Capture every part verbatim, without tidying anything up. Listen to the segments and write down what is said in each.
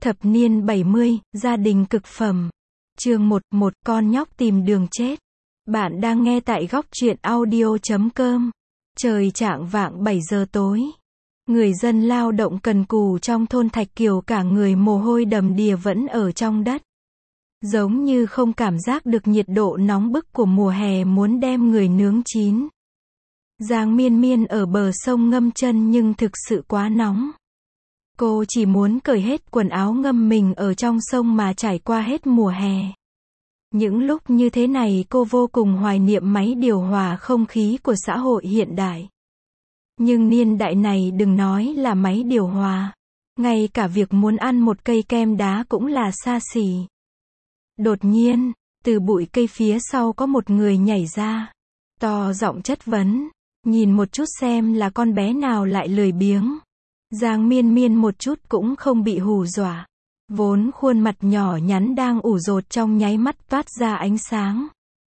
Thập niên bảy mươi, gia đình cực phẩm. Chương một, một con nhóc tìm đường chết. Bạn đang nghe tại góc truyện audio chấm com. Trời chạng vạng bảy giờ tối. Người dân lao động cần cù trong thôn Thạch Kiều cả người mồ hôi đầm đìa vẫn ở trong đất. Giống như không cảm giác được nhiệt độ nóng bức của mùa hè muốn đem người nướng chín. Giang Miên Miên ở bờ sông ngâm chân nhưng thực sự quá nóng. Cô chỉ muốn cởi hết quần áo ngâm mình ở trong sông mà trải qua hết mùa hè. Những lúc như thế này cô vô cùng hoài niệm máy điều hòa không khí của xã hội hiện đại. Nhưng niên đại này đừng nói là máy điều hòa. Ngay cả việc muốn ăn một cây kem đá cũng là xa xỉ. Đột nhiên, từ bụi cây phía sau có một người nhảy ra. To giọng chất vấn. Nhìn một chút xem là con bé nào lại lười biếng. Giang Miên Miên một chút cũng không bị hù dọa. Vốn khuôn mặt nhỏ nhắn đang ủ rột trong nháy mắt toát ra ánh sáng.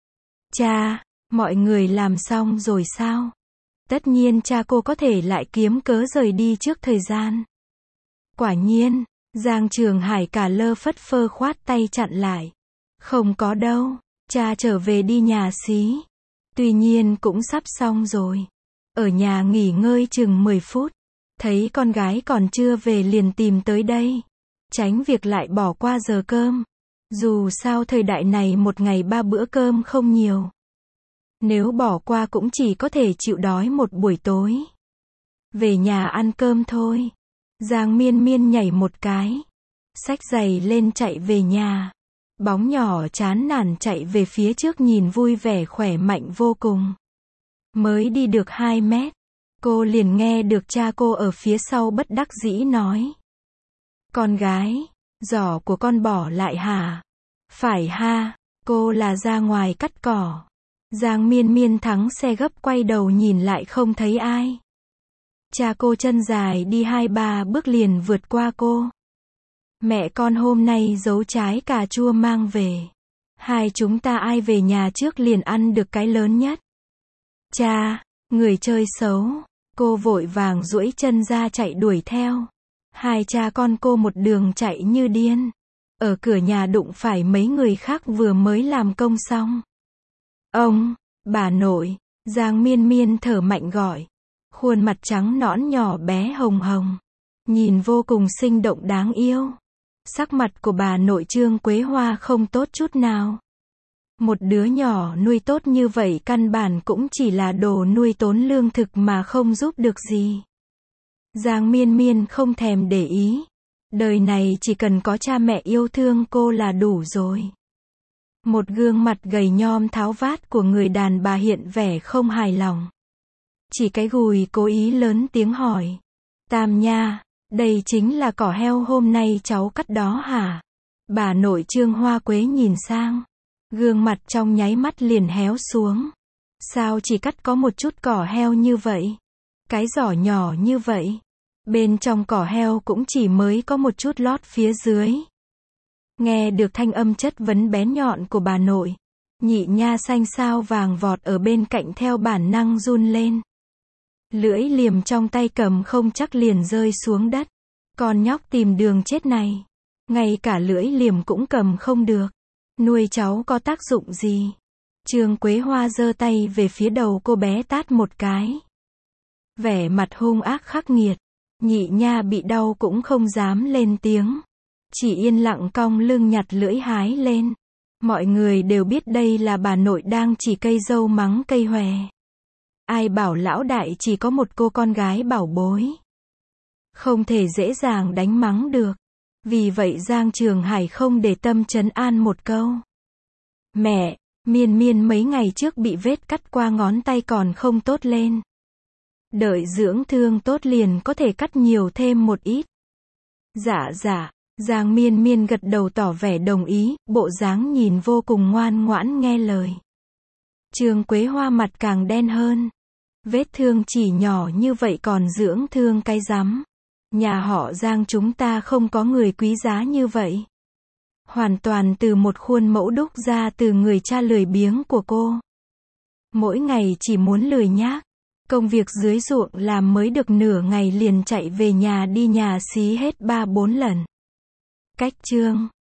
Cha, mọi người làm xong rồi sao? Tất nhiên cha cô có thể lại kiếm cớ rời đi trước thời gian. Quả nhiên, Giang Trường Hải cả lơ phất phơ khoát tay chặn lại. Không có đâu, cha trở về đi nhà xí. Tuy nhiên cũng sắp xong rồi. Ở nhà nghỉ ngơi chừng mười phút. Thấy con gái còn chưa về liền tìm tới đây. Tránh việc lại bỏ qua giờ cơm. Dù sao thời đại này một ngày ba bữa cơm không nhiều. Nếu bỏ qua cũng chỉ có thể chịu đói một buổi tối. Về nhà ăn cơm thôi. Giang Miên Miên nhảy một cái. Xách giày lên chạy về nhà. Bóng nhỏ chán nản chạy về phía trước nhìn vui vẻ khỏe mạnh vô cùng. Mới đi được hai mét. Cô liền nghe được cha cô ở phía sau bất đắc dĩ nói. Con gái, giỏ của con bỏ lại hả? Phải ha, cô là ra ngoài cắt cỏ. Giang Miên Miên thắng xe gấp quay đầu nhìn lại không thấy ai. Cha cô chân dài đi hai ba bước liền vượt qua cô. Mẹ con hôm nay giấu trái cà chua mang về. Hai chúng ta ai về nhà trước liền ăn được cái lớn nhất. Cha, người chơi xấu. Cô vội vàng duỗi chân ra chạy đuổi theo. Hai cha con cô một đường chạy như điên. Ở cửa nhà đụng phải mấy người khác vừa mới làm công xong. Ông, bà nội, Giang Miên Miên thở mạnh gọi. Khuôn mặt trắng nõn nhỏ bé hồng hồng. Nhìn vô cùng sinh động đáng yêu. Sắc mặt của bà nội Trương Quế Hoa không tốt chút nào. Một đứa nhỏ nuôi tốt như vậy căn bản cũng chỉ là đồ nuôi tốn lương thực mà không giúp được gì. Giang Miên Miên không thèm để ý. Đời này chỉ cần có cha mẹ yêu thương cô là đủ rồi. Một gương mặt gầy nhom tháo vát của người đàn bà hiện vẻ không hài lòng. Chỉ cái gùi cố ý lớn tiếng hỏi. Tam nha, đây chính là cỏ heo hôm nay cháu cắt đó hả? Bà nội Trương Hoa Quế nhìn sang. Gương mặt trong nháy mắt liền héo xuống. Sao chỉ cắt có một chút cỏ heo như vậy? Cái giỏ nhỏ như vậy. Bên trong cỏ heo cũng chỉ mới có một chút lót phía dưới. Nghe được thanh âm chất vấn bén nhọn của bà nội. Nhị nha xanh sao vàng vọt ở bên cạnh theo bản năng run lên. Lưỡi liềm trong tay cầm không chắc liền rơi xuống đất. Con nhóc tìm đường chết này. Ngay cả lưỡi liềm cũng cầm không được. Nuôi cháu có tác dụng gì? Trương Quế Hoa giơ tay về phía đầu cô bé tát một cái. Vẻ mặt hung ác khắc nghiệt. Nhị nha bị đau cũng không dám lên tiếng. Chỉ yên lặng cong lưng nhặt lưỡi hái lên. Mọi người đều biết đây là bà nội đang chỉ cây dâu mắng cây hòe. Ai bảo lão đại chỉ có một cô con gái bảo bối. Không thể dễ dàng đánh mắng được. Vì vậy Giang Trường Hải không để tâm trấn an một câu. Mẹ, Miên Miên mấy ngày trước bị vết cắt qua ngón tay còn không tốt lên. Đợi dưỡng thương tốt liền có thể cắt nhiều thêm một ít. Dạ dạ, Giang Miên Miên gật đầu tỏ vẻ đồng ý, bộ dáng nhìn vô cùng ngoan ngoãn nghe lời. Trương Quế Hoa mặt càng đen hơn. Vết thương chỉ nhỏ như vậy còn dưỡng thương cái rắm. Nhà họ Giang chúng ta không có người quý giá như vậy. Hoàn toàn từ một khuôn mẫu đúc ra từ người cha lười biếng của cô. Mỗi ngày chỉ muốn lười nhác. Công việc dưới ruộng làm mới được nửa ngày liền chạy về nhà đi nhà xí hết ba bốn lần. Cách chương